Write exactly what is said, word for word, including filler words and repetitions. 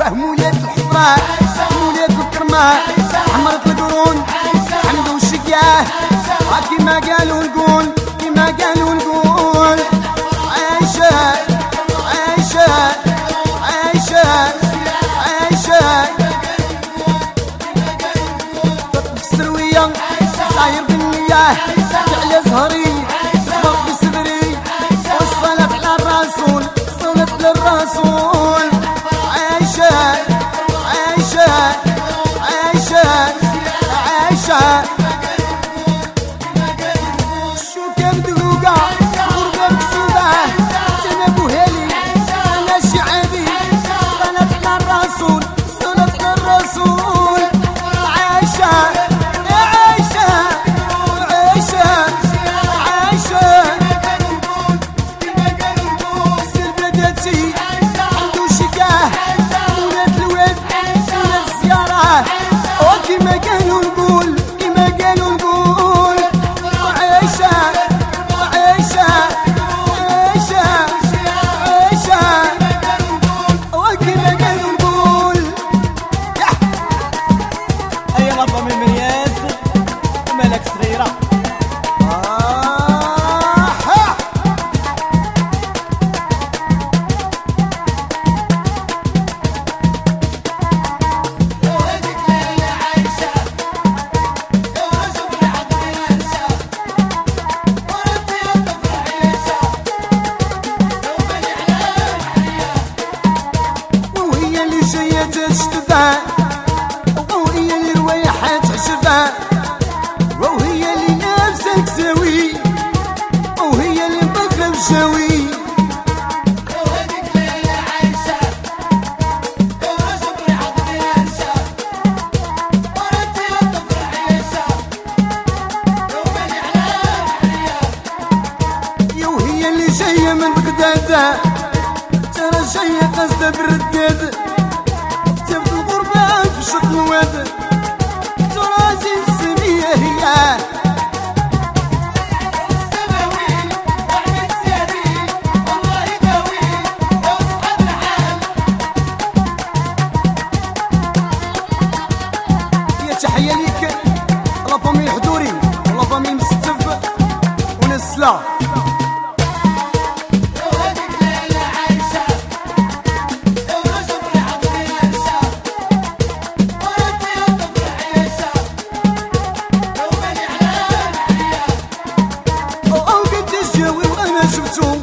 مولات الحفرة مولات الكرمة حمرت القرون حمد وشقاه كيما قالوا نقول كيما قالوا نقول عايشة عايشة عايشة عايشة في السروية صاير بالنية على زهري صبغ بصدري والصلاة على الرسول صلاة على الرسول عايشة عايشة عايشة عايشة شو كم دقوقة غربة مكسودة تنبو هالي أنا شعبي صلاة على الرسول صلاة على الرسول عايشة عايشة عايشة عايشة سير بلاداتي عندو شقاه ولاد الواد ولاد الزيارة وكيما قالوا نقول كيما قالوا نقول عايشة عايشة عايشة عايشة وكيما قالوا نقول أي لفظة من مرياس مالك صغيرة وهي اللي جاية تشتبه وهي اللي روايحة تعجبه وهي اللي نفسك سوي وهي اللي بخف جوي وهي اللي جاية من بغداد ترى جاية قصدة بالرداد كتبت الغربة في شط الواد ترازي السمية هي يا تحية ليك لا فامي الحضوري ولا فامي المستف ونسلا شفتو